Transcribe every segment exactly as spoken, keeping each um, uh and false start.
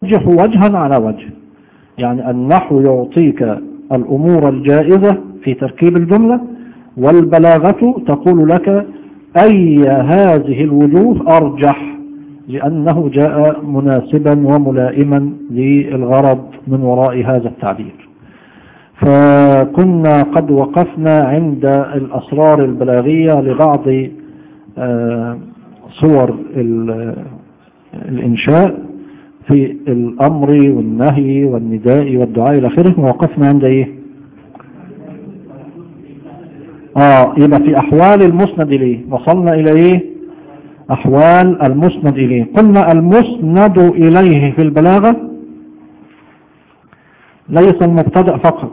وجها على وجه، يعني النحو يعطيك الأمور الجائزة في تركيب الجملة، والبلاغة تقول لك أي هذه الوجوه أرجح، لأنه جاء مناسبا وملائما للغرض من وراء هذا التعبير. فكنا قد وقفنا عند الأسرار البلاغية لبعض صور الإنشاء في الأمر والنهي والنداء والدعاء إلى آخره. ووقفنا عند إيه؟ آه يبقى في أحوال المسند إليه. وصلنا إلى إيه؟ أحوال المسند إليه. قلنا المسند إليه في البلاغة ليس المبتدأ فقط،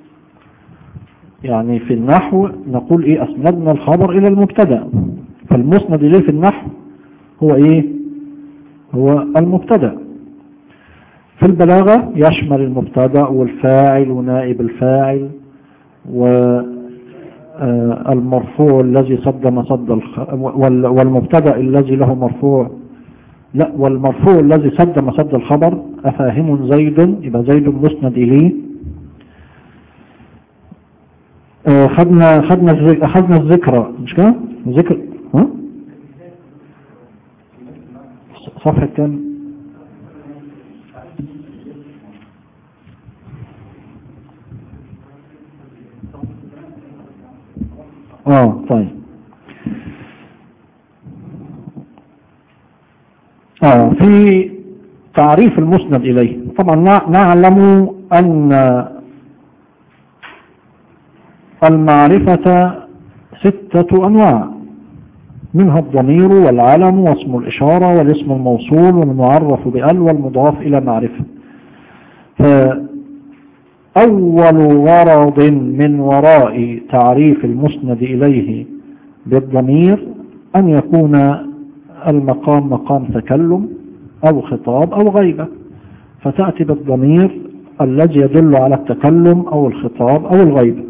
يعني في النحو نقول إيه؟ أسندنا الخبر إلى المبتدأ، فالمسند إليه في النحو هو إيه؟ هو المبتدأ. في البلاغة يشمل المبتدأ والفاعل ونائب الفاعل والمرفوع الذي صد مصد والمبتدأ الذي له مرفوع لا والمرفوع الذي صد مصد الخبر. أفاهم زيد؟ يبقى زيد مسند إليه. خدنا خدنا أخذنا الذكرى مش كده؟ ذكر ها؟ صفحة كام؟ اه طيب. اه في تعريف المسند إليه طبعا نعلم أن المعرفة ستة أنواع، منها الضمير والعلم واسم الإشارة والاسم الموصول والمعرف بأل والمضاف إلى معرفة. فأول غرض من وراء تعريف المسند إليه بالضمير أن يكون المقام مقام تكلم أو خطاب أو غيبة، فتأتي بالضمير الذي يدل على التكلم أو الخطاب أو الغيبة.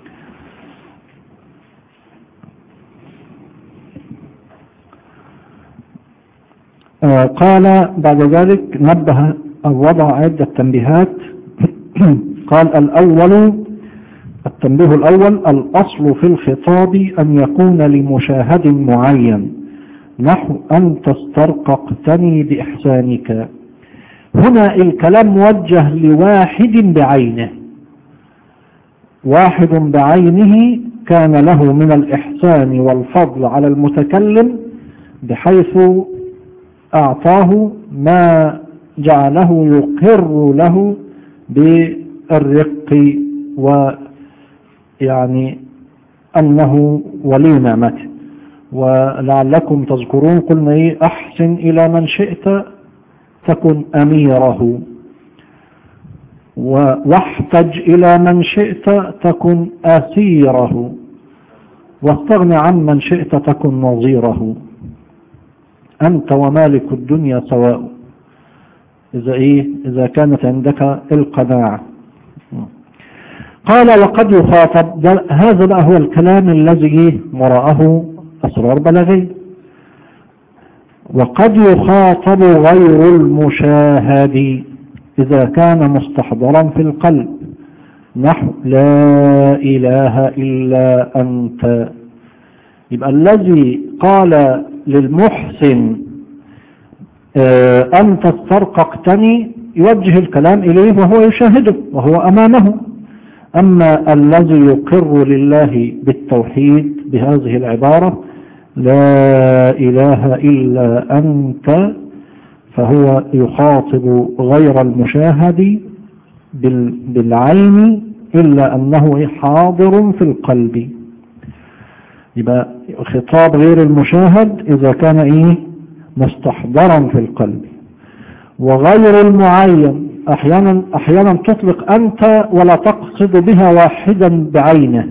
قال بعد ذلك نبه أو وضع عدة تنبيهات. قال الأول التنبيه الأول الأصل في الخطاب أن يكون لمشاهد معين، نحو أن تسترققتني بإحسانك. هنا الكلام موجه لواحد بعينه، واحد بعينه كان له من الإحسان والفضل على المتكلم بحيث أعطاه ما جعله يقر له بالرق ويعني أنه ولي نعمته. ولعلكم تذكرون قلنا إيه؟ أحسن إلى من شئت تكن أميره، واحتج إلى من شئت تكن أسيره، واستغنى عن من شئت تكن نظيره. أنت ومالك الدنيا سواء، إذا إيه؟ إذا كانت عندك القناعة. قال وقد يخاطب، هذا بقى هو الكلام الذي وراءه أسرار بلاغية. وقد يخاطب غير المشاهد إذا كان مستحضرا في القلب، نحو لا إله إلا أنت. يبقى الذي قال للمحسن أنت استرققتني يوجه الكلام إليه وهو يشاهده وهو أمامه. أما الذي يقر لله بالتوحيد بهذه العبارة لا إله إلا أنت، فهو يخاطب غير المشاهد بالعين إلا أنه حاضر في القلب. يبقى خطاب غير المشاهد إذا كان إيه؟ مستحضرا في القلب. وغير المعين أحيانا أحيانا تطلق أنت ولا تقصد بها واحدا بعينه.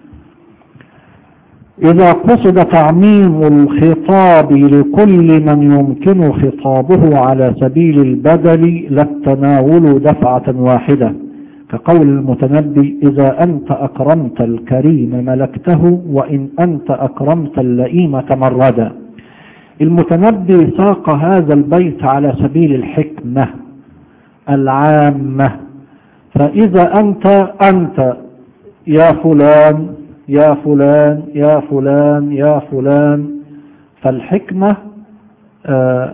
إذا قصد تعميم الخطاب لكل من يمكن خطابه على سبيل البدل لا التناول دفعة واحدة، كقول المتنبي إذا أنت أكرمت الكريم ملكته وإن أنت أكرمت اللئيم تمردا. المتنبي ساق هذا البيت على سبيل الحكمة، العامة. فإذا أنت أنت يا فلان يا فلان يا فلان يا فلان، فالحكمة آه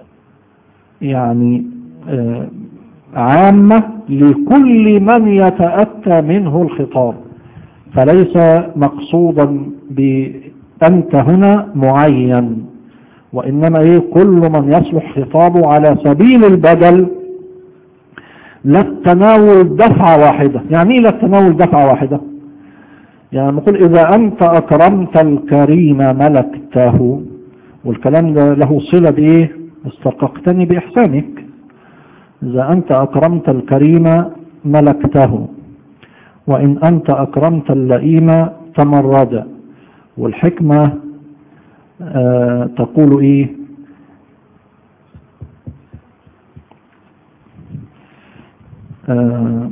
يعني آه عامة لكل من يتأتى منه الخطاب، فليس مقصودا بأنت هنا معين، وإنما إيه كل من يصلح خطابه على سبيل البدل، لا التناول دفعة واحدة. يعني إيه لا التناول دفعة واحدة؟ يعني نقول إذا أنت أكرمت الكريم ملكته، والكلام ده له صلة بإيه؟ استرققتني بإحسانك. إذا أنت أكرمت الكريم ملكته، وإن أنت أكرمت اللئيم تمرد. والحكمة آه تقول إيه؟ آه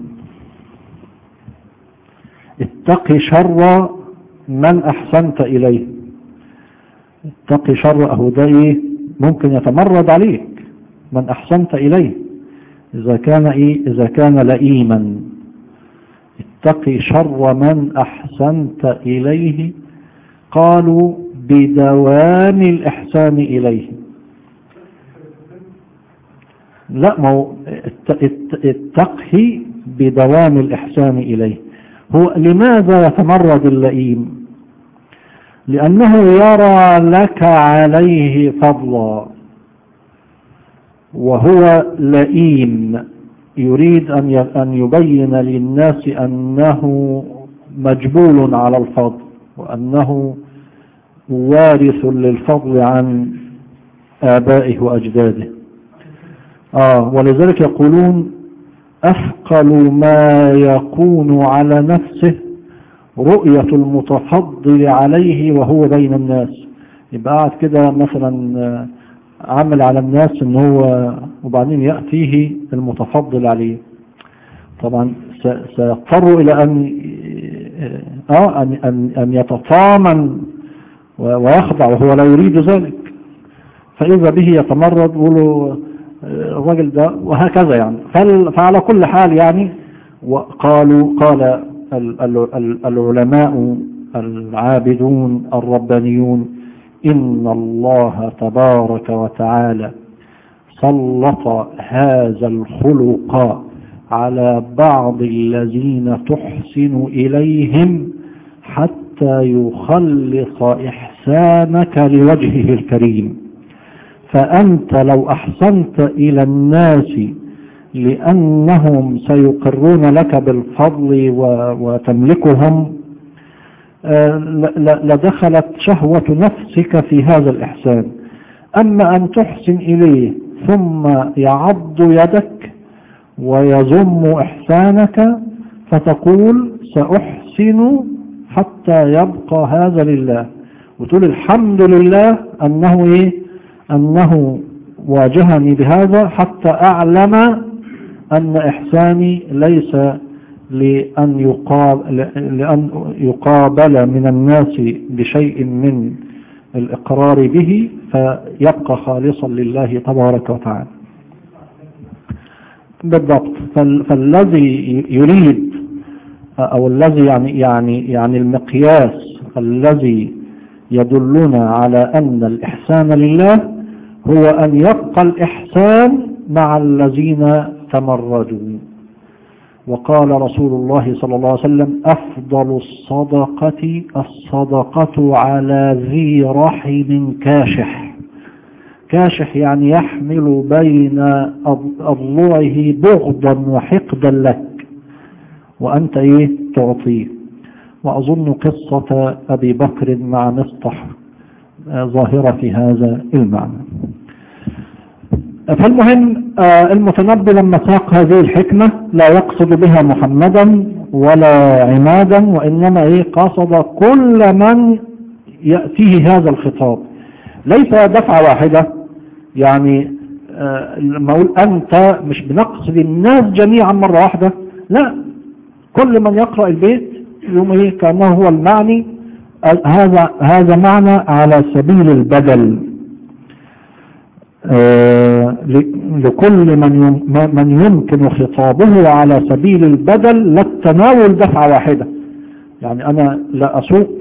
اتقي شر من أحسنت إليه. اتقي شر أهو ده إيه؟ ممكن يتمرد عليك من أحسنت إليه إذا كان إيه؟ إذا كان لئيما. اتقي شر من أحسنت إليه، قالوا بدوام الإحسان إليه. لا، ما هو اتقي بدوام الإحسان إليه. هو لماذا يتمرد اللئيم؟ لأنه يرى لك عليه فضلا، وهو لئيم يريد أن يبين للناس أنه مجبول على الفضل، وأنه وارث للفضل عن آبائه وأجداده. آه ولذلك يقولون أثقل ما يكون على نفسه رؤية المتفضل عليه وهو بين الناس. يبقى قاعد كده مثلا عمل على الناس ان هو، وبعدين يأتيه المتفضل عليه، طبعا سيضطر الى ان اه ان ان, أن يتطامن ويخضع، وهو لا يريد ذلك، فاذا به يتمرد وله الراجل ده، وهكذا يعني. فعلى كل حال يعني، وقالوا قال العلماء العابدون الربانيون إن الله تبارك وتعالى سلط هذا الخلق على بعض الذين تحسن إليهم حتى يخلص إحسانك لوجهه الكريم. فأنت لو أحسنت إلى الناس لأنهم سيقرون لك بالفضل وتملكهم، لدخلت شهوة نفسك في هذا الإحسان. أما أن تحسن إليه ثم يعض يدك ويذم إحسانك، فتقول سأحسن حتى يبقى هذا لله، وتقول الحمد لله أنه إيه؟ أنه واجهني بهذا حتى أعلم أن إحساني ليس لأن يقابل, لأن يقابل من الناس بشيء من الإقرار به، فيبقى خالصا لله تبارك وتعالى. بالضبط. فالذي يريد أو الذي يعني يعني يعني المقياس الذي يدلنا على أن الإحسان لله هو أن يبقى الإحسان مع الذين تمردوا. وقال رسول الله صلى الله عليه وسلم أفضل الصدقة الصدقة على ذي رحم كاشح. كاشح يعني يحمل بين أضلعه بغضا وحقدا لك، وأنت إيه تعطيه. وأظن قصة أبي بكر مع مصطح ظاهرة في هذا المعنى. فالمهم المتنبي لما ساق هذه الحكمة لا يقصد بها محمدا ولا عمادا، وإنما إيه قصد كل من يأتيه هذا الخطاب، ليس دفعة واحدة. يعني لما أقول أنت مش بنقصد الناس جميعا مرة واحدة، لا، كل من يقرأ البيت يوم إيه كأنه هو المعني. هذا هذا معنى على سبيل البدل. آه لكل من من يمكن خطابه على سبيل البدل لا التناول دفعة واحدة. يعني أنا لا أسوق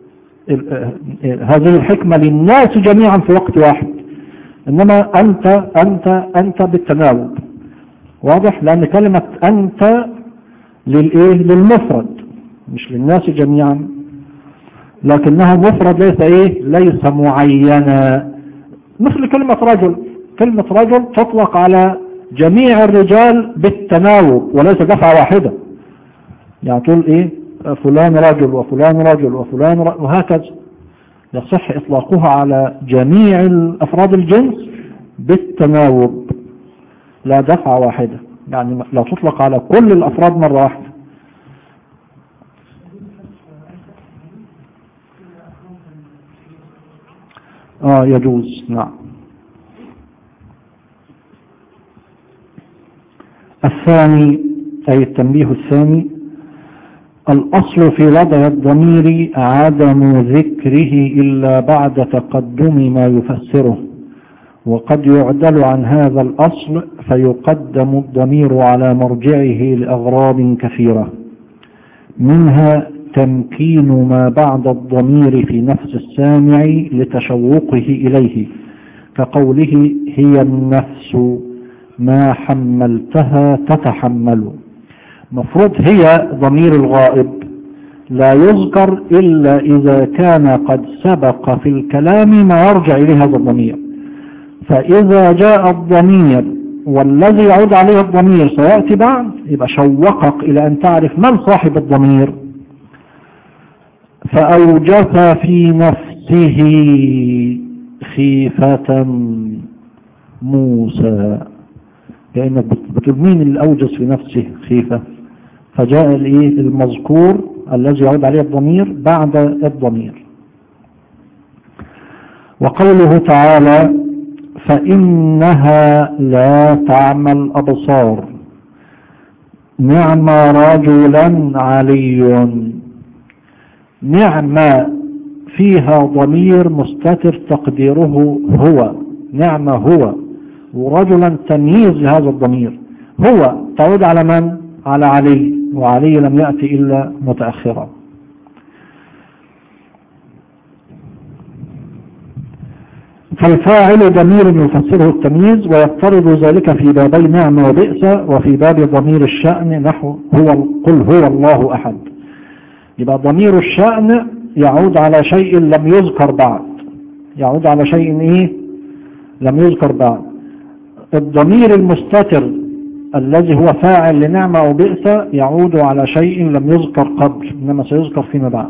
هذه الحكمة للناس جميعا في وقت واحد، إنما أنت أنت أنت بالتناول. واضح؟ لأن كلمة أنت للإيه؟ للمفرد مش للناس جميعا، لكنها مفرد ليس إيه؟ ليس معينا. مثل كلمة رجل، كلمة رجل تطلق على جميع الرجال بالتناوب وليس دفعة واحدة. يعني تقول إيه؟ فلان رجل وفلان رجل وفلان رجل وهكذا. يصح إطلاقها على جميع الأفراد الجنس بالتناوب لا دفعة واحدة، يعني لا تطلق على كل الأفراد مرة واحدة. آه يجوز، نعم. الثاني أي التنبيه الثاني: الأصل في وضع الضمير عدم ذكره إلا بعد تقدم ما يفسره، وقد يعدل عن هذا الأصل فيقدم الضمير على مرجعه لأغراض كثيرة، منها تمكين ما بعد الضمير في نفس السامع لتشوقه إليه، كقوله هي النفس ما حملتها تتحمل. مفروض هي ضمير الغائب لا يذكر إلا إذا كان قد سبق في الكلام ما يرجع إليه هذا الضمير. فإذا جاء الضمير والذي يعود عليه الضمير سيأتي بعد، يبقى شوقك إلى أن تعرف من صاحب الضمير. فأوجس في نفسه خيفة موسى، لأنك بتقول مين اللي أوجس في نفسه خيفة، فجاء المذكور الذي يعود عليه الضمير بعد الضمير. وقوله تعالى فإنها لا تعمى الأبصار نعم رجلا علي، نعم فيها ضمير مستتر تقديره هو، نعم هو، ورجلا تمييز لهذا الضمير. هو تعود على من؟ على علي، وعلي لم يأتي إلا متأخرا. فالفاعل ضمير يفسره التمييز، ويفترض ذلك في بابي نعم وبئس، وفي باب ضمير الشأن نحو هو قل هو الله أحد. يبقى ضمير الشأن يعود على شيء لم يذكر بعد، يعود على شيء إيه؟ لم يذكر بعد. الضمير المستتر الذي هو فاعل لنعمة أو بئس يعود على شيء لم يذكر قبل، إنما سيذكر فيما بعد.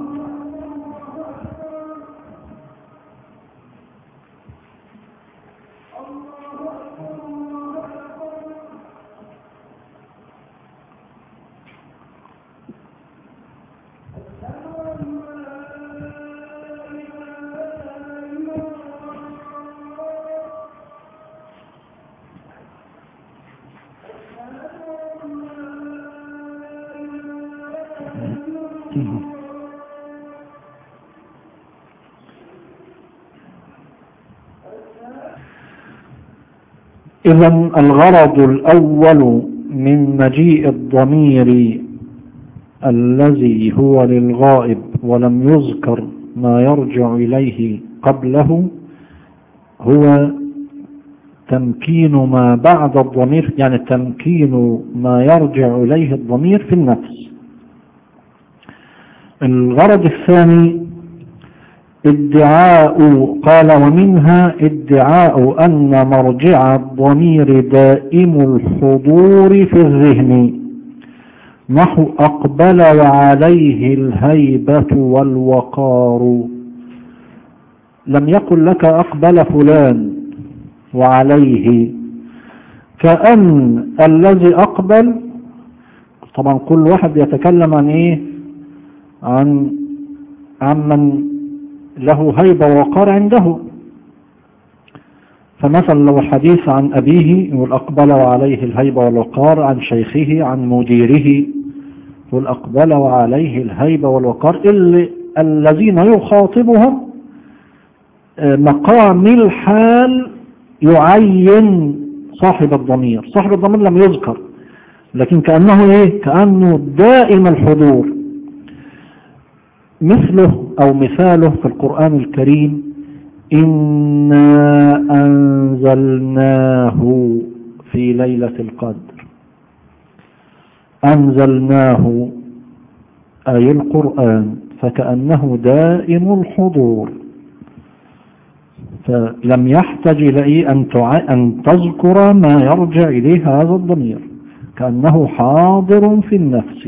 إذن الغرض الأول من مجيء الضمير الذي هو للغائب ولم يذكر ما يرجع إليه قبله هو تمكين ما بعد الضمير، يعني تمكين ما يرجع إليه الضمير في النفس. الغرض الثاني ادعاء، قال ومنها ادعاء أن مرجع الضمير دائم الحضور في الذهن، نحو أقبل وعليه الهيبة والوقار. لم يقل لك أقبل فلان وعليه، كأن الذي أقبل، طبعا كل واحد يتكلم عن إيه؟ عن عمن له هيبة ووقار عنده. فمثلا لو الحديث عن أبيه يقول أقبل وعليه الهيبة والوقار، عن شيخه عن مديره يقول أقبل وعليه الهيبة والوقار. اللي الذين يخاطبهم مقام الحال يعين صاحب الضمير. صاحب الضمير لم يذكر، لكن كأنه إيه؟ كأنه دائم الحضور. مثله أو مثاله في القرآن الكريم: إنا أنزلناه في ليلة القدر. أنزلناه أي القرآن، فكأنه دائم الحضور، فلم يحتاج إلى أن أن تذكر ما يرجع إليه هذا الضمير، كأنه حاضر في النفس.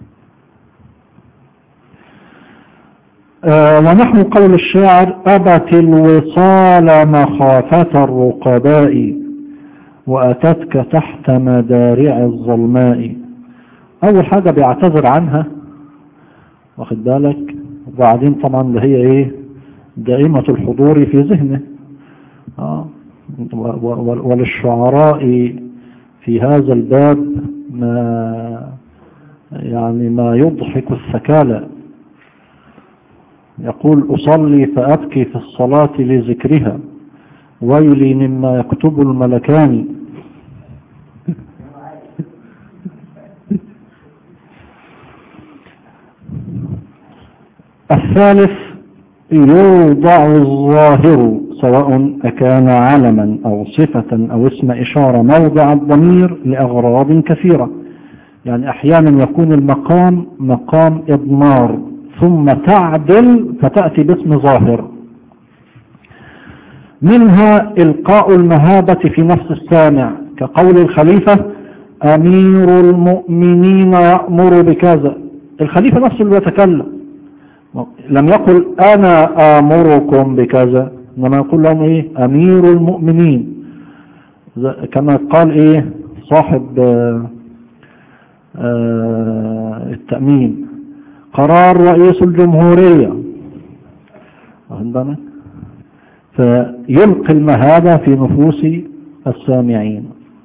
آه ونحو قول الشاعر: أبت الوصال مخافة الرقباء وأتتك تحت مدارع الظلماء. أول حاجة بيعتذر عنها، واخد بالك، وبعدين طبعا اللي هي إيه؟ دائمة الحضور في ذهنه. آه وللشعراء في هذا الباب ما يعني ما يضحك الثكالى. يقول: أصلي فأبكي في الصلاة لذكرها ويلي مما يكتب الملكان. الثالث: يوضع الظاهر سواء أكان علما أو صفة أو اسم إشارة موضع الضمير لأغراض كثيرة. يعني أحيانا يكون المقام مقام إضمار ثم تعدل فتأتي باسم ظاهر. منها إلقاء المهابة في نفس السامع، كقول الخليفة: أمير المؤمنين يأمر بكذا. الخليفة نفسه اللي يتكلم، لم يقل أنا آمركم بكذا، إنما يقول لهم إيه؟ أمير المؤمنين. كما قال إيه صاحب آآ آآ التأمين: قرار رئيس الجمهورية. فيلقي المهابة في نفوس السامعين.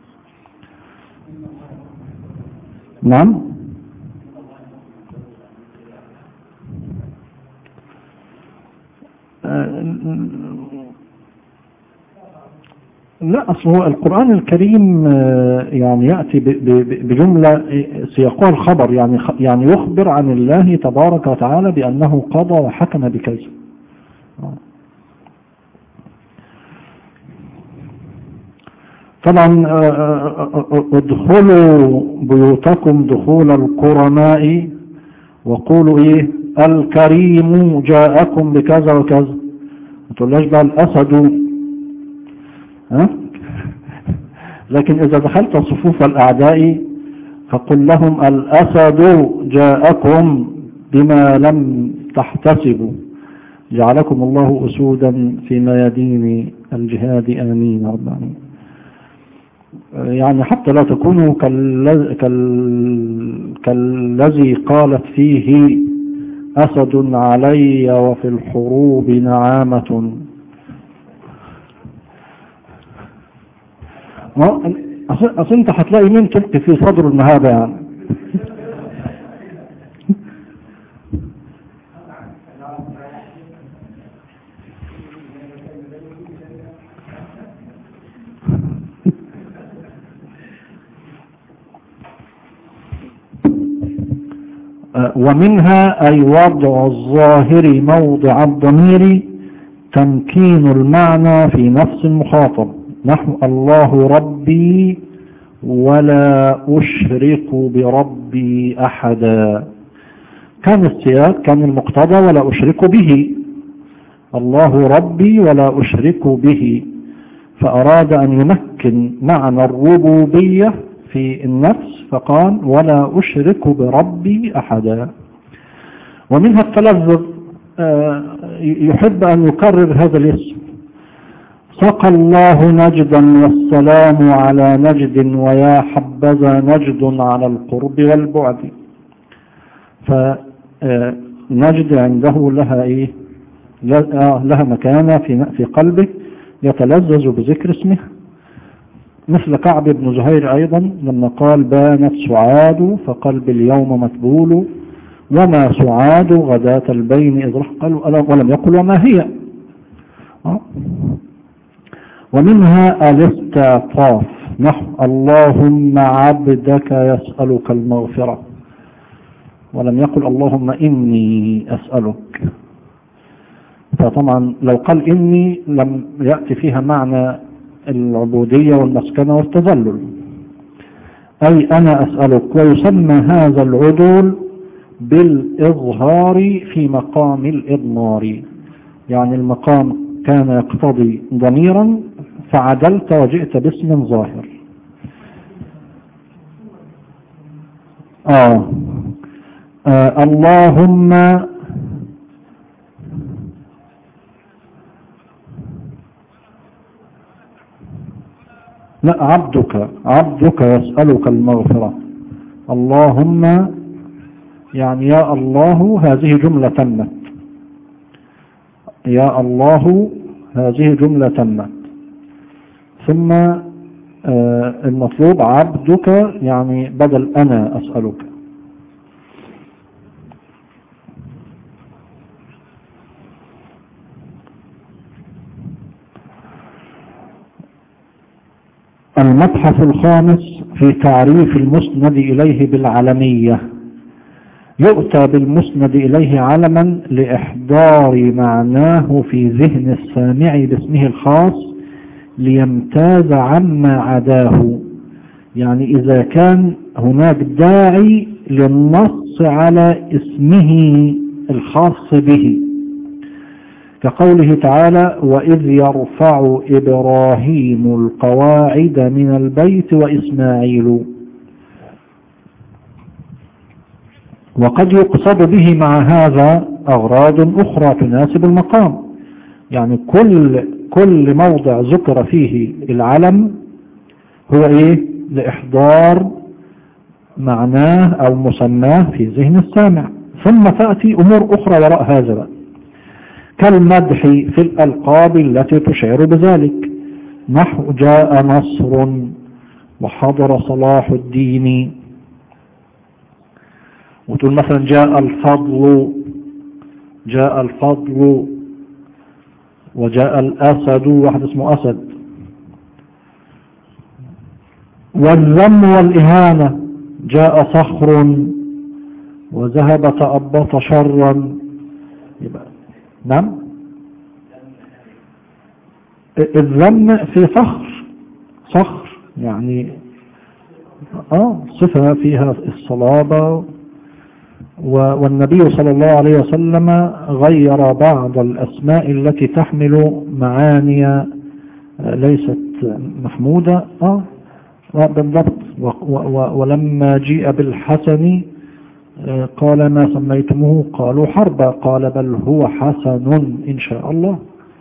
نعم. لا، أصل هو القرآن الكريم يعني يأتي بجملة سياقها الخبر، يعني يعني يخبر عن الله تبارك وتعالى بأنه قضى وحكم بكذا. طبعا ادخلوا بيوتكم دخول الكرماء وقولوا ايه؟ الكريم جاءكم بكذا وكذا. ما تقولش بقى الأسد، ها؟ لكن إذا دخلت صفوف الأعداء فقل لهم الأسد جاءكم بما لم تحتسبوا، جعلكم الله أسودا في ميادين الجهاد آمين رب العالمين. يعني حتى لا تكونوا كالذي, كالذي قالت فيه أسد علي وفي الحروب نعامة. أصل أنت هتلاقي مين تلقي في صدر المهابة يعني. ومنها أي وضع الظاهر موضع الضمير تمكين المعنى في نفس المخاطب، نحو الله ربي ولا أشرك بربي أحدا. كان السياق كان المقتضى ولا أشرك به، الله ربي ولا أشرك به، فأراد أن يمكن معنى الربوبية في النفس فقال ولا أشرك بربي أحدا. ومنها التلذذ، يحب أن يكرر هذا الاسم: سقى الله نجدا والسلام على نجد ويا حبذا نجد على القرب والبعد. فنجد عنده لها إيه؟ لها مكانة في قلبه يتلذذ بذكر اسمه، مثل كعب بن زهير أيضا لما قال بانت سعاد فقلب اليوم متبول وما سعاد غداة البين إذ رحق، ولم يقل وما هي. ومنها الاستعطاف نحو اللهم عبدك يسألك المغفرة، ولم يقل اللهم إني أسألك. فطبعا لو قال إني لم يأتي فيها معنى العبودية والمسكنة والتذلل، أي أنا أسألك. ويسمى هذا العدول بالإظهار في مقام الإضمار، يعني المقام كان يقتضي ضميرا فعدلت وجئت باسم ظاهر. آه. آه اللهم لا عبدك عبدك يسألك المغفرة. اللهم يعني يا الله هذه جملة تمت، يا الله هذه جملة تمت. ثم آه المطلوب عبدك يعني بدل أنا أسألك. المبحث الخامس في تعريف المسند إليه بالعلمية. يؤتى بالمسند إليه علما لإحضار معناه في ذهن السامع باسمه الخاص ليمتاز عما عداه، يعني إذا كان هناك داعي للنص على اسمه الخاص به، كقوله تعالى وإذ يرفع إبراهيم القواعد من البيت وإسماعيل. وقد يقصد به مع هذا أغراض أخرى تناسب المقام، يعني كل كل موضع ذكر فيه العلم هو إيه؟ لإحضار معناه أو مسماه في ذهن السامع. ثم تأتي أمور أخرى وراء هذا بقى، كالمدح في الألقاب التي تشعر بذلك، نحو جاء نصر وحضر صلاح الدين، وتقول مثلا جاء الفضل جاء الفضل وجاء الأسد، واحد اسمه أسد. والذم والإهانة، جاء صخر وذهب تأبط شرا. يبقى نعم الذم في صخر صخر يعني اه صفة فيها الصلابة. والنبي صلى الله عليه وسلم غير بعض الأسماء التي تحمل معاني ليست محمودة اه بالضبط. ولما جيء بالحسن قال ما سميتموه؟ قالوا حربا، قال بل هو حسن إن شاء الله.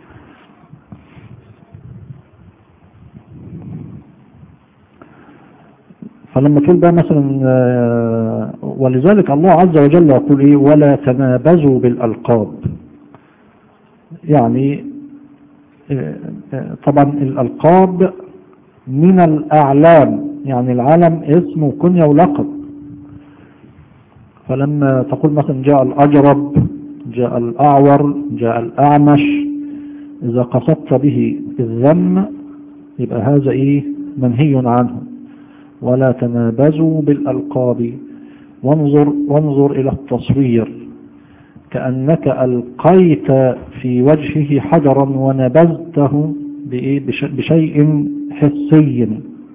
فلما تقول بقى مثلا ولذلك الله عز وجل يقول ايه ولا تنابزوا بالألقاب، يعني طبعا الألقاب من الأعلام، يعني العلم اسم وكنية ولقب. فلما تقول مثلا جاء الأجرب، جاء الأعور، جاء الأعمش، إذا قصدت به الذم يبقى هذا إيه منهي عنه. ولا تنابزوا بالألقاب. وانظر, وانظر إلى التصوير، كأنك ألقيت في وجهه حجرا ونبذته بشيء حسي،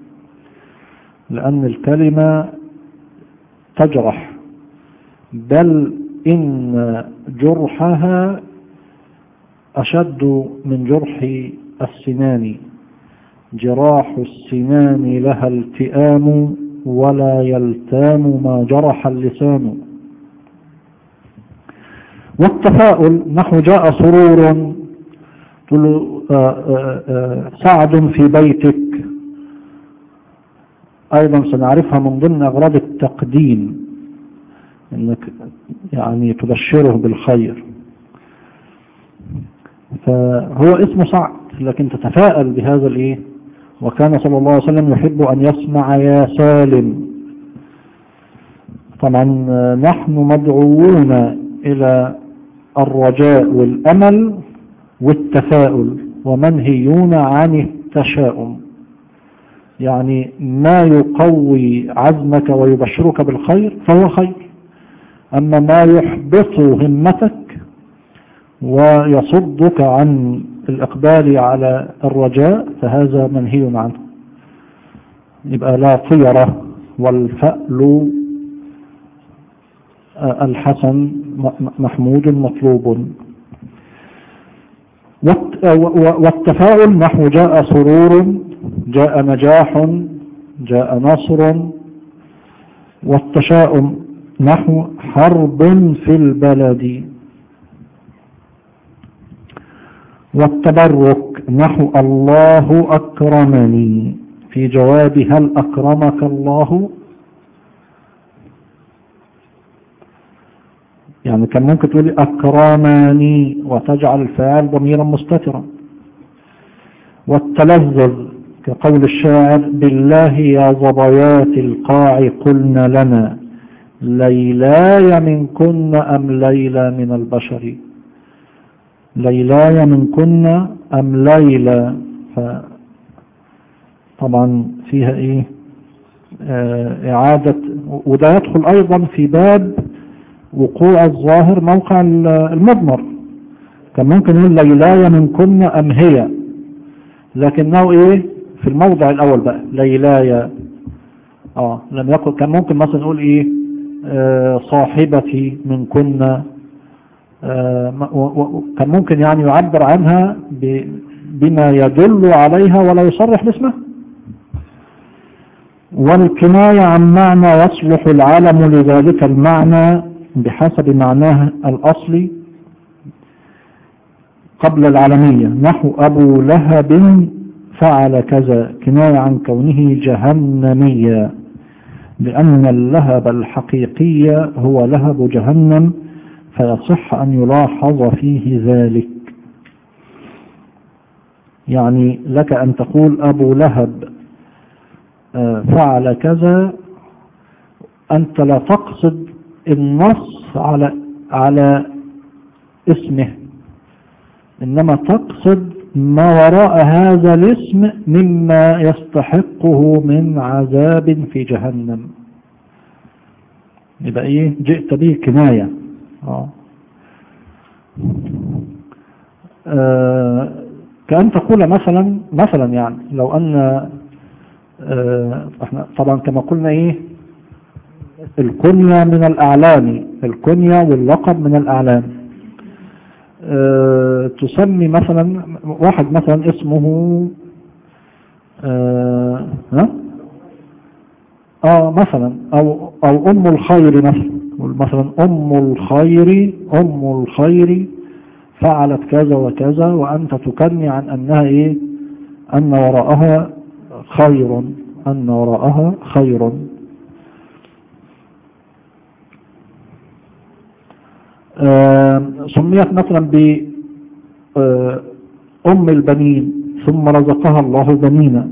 لأن الكلمة تجرح، بل إن جرحها أشد من جرح السنان. جراح السنان لها التئام ولا يلتام ما جرح اللسان. والتفاؤل نحو جاء سرور، تقول سعد في بيتك، أيضا سنعرفها من ضمن أغراض التقديم، انك يعني تبشره بالخير. فهو اسمه سعد لكن تتفائل بهذا الايه. وكان صلى الله عليه وسلم يحب ان يسمع يا سالم. طبعا نحن مدعوون الى الرجاء والامل والتفاؤل، ومنهيون عن التشاؤم، يعني ما يقوي عزمك ويبشرك بالخير فهو خير، أما ما يحبط همتك ويصدك عن الإقبال على الرجاء فهذا منهي عنه. يبقى لا طيرة، والفأل الحسن محمود مطلوب. والتفاؤل نحو جاء سرور، جاء نجاح، جاء نصر. والتشاؤم نحو حرب في البلد. والتبرك نحو الله أكرمني، في جواب هل أكرمك الله، يعني كان ممكن تقولي أكرمني وتجعل الفاعل ضميرا مستترا. والتلذذ كقول الشاعر بالله يا ظبيات القاع قلنا لنا ليلاي منكن أم ليلى من البشر، ليلاي منكن أم ليلى، طبعا فيها ايه آه إعادة، وده يدخل أيضا في باب وقوع الظاهر موقع المضمر. كان ممكن يقول ليلاي منكن أم هي، لكنه ايه في الموضع الأول بقى ليلاي اه لم يقل. كان ممكن مثلا نقول ايه آه صاحبتي منكن، آه كان ممكن يعني يعبر عنها بما يدل عليها ولا يصرح باسمها. والكناية عن معنى يصلح العالم لذلك المعنى بحسب معناه الأصلي قبل العالمية، نحو أبو لهب فعل كذا، كناية عن كونه جهنميا، لأن اللهب الحقيقي هو لهب جهنم، فيصح أن يلاحظ فيه ذلك. يعني لك أن تقول أبو لهب فعل كذا، أنت لا تقصد النص على على اسمه، إنما تقصد ما وراء هذا الاسم مما يستحقه من عذاب في جهنم. يبقى إيه جئت به كناية. آه. آه كأن تقول مثلا مثلا يعني لو أن آه احنا طبعا كما قلنا إيه الكنية من الأعلام، الكنية واللقب من الأعلام. أه تسمي مثلا واحد مثلا اسمه أه ها اه مثلا او او ام الخير مثلا، مثلا ام الخير ام الخير فعلت كذا وكذا، وانت تكني عن انها ايه ان وراءها خير، ان وراءها خير. آه سميت مثلا بأم البنين ثم رزقها الله بنينا.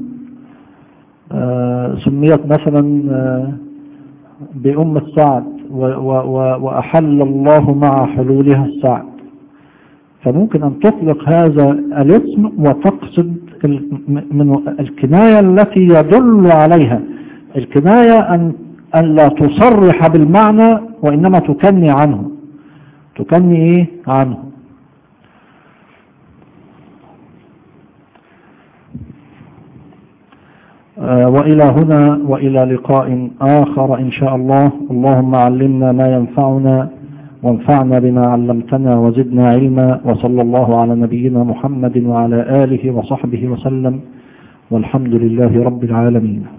آه سميت مثلا آه بأم السعد وأحل الله مع حلولها السعد. فممكن أن تطلق هذا الاسم وتقصد من الكناية التي يدل عليها. الكناية أن, أن لا تصرح بالمعنى وإنما تكني عنه، تكني ايه عنه. آه وإلى هنا وإلى لقاء آخر إن شاء الله. اللهم علمنا ما ينفعنا وانفعنا بما علمتنا وزدنا علما، وصلى الله على نبينا محمد وعلى آله وصحبه وسلم، والحمد لله رب العالمين.